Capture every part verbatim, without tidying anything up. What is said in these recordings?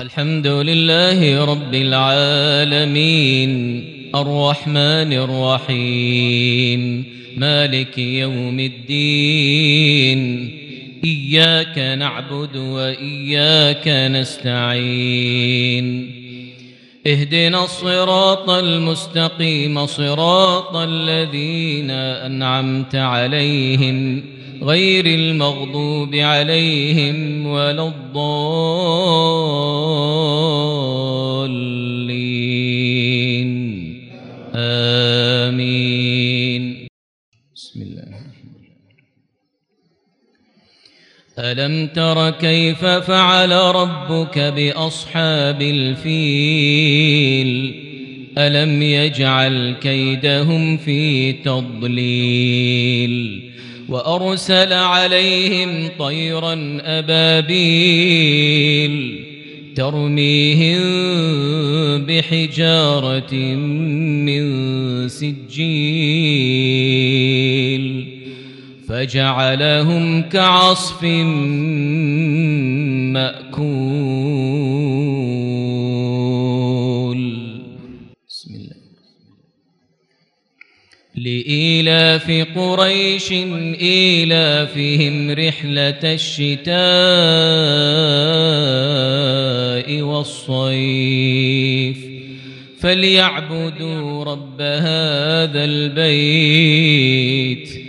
الحمد لله رب العالمين الرحمن الرحيم مالك يوم الدين إياك نعبد وإياك نستعين اهدنا الصراط المستقيم صراط الذين أنعمت عليهم غير المغضوب عليهم ولا الضالين آمين. بسم الله. ألم تر كيف فعل ربك بأصحاب الفيل ألم يجعل كيدهم في تضليل وأرسل عليهم طيرا أبابيل ترميهم بحجارة من سجيل فجعلهم كعصف مأكول. بسم الله. لإيلاف قريش إيلافهم رحلة الشتاء والصيف فليعبدوا رب هذا البيت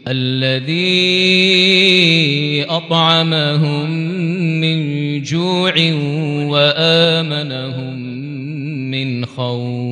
الذي أطعمهم من جوع وآمنهم من خوف.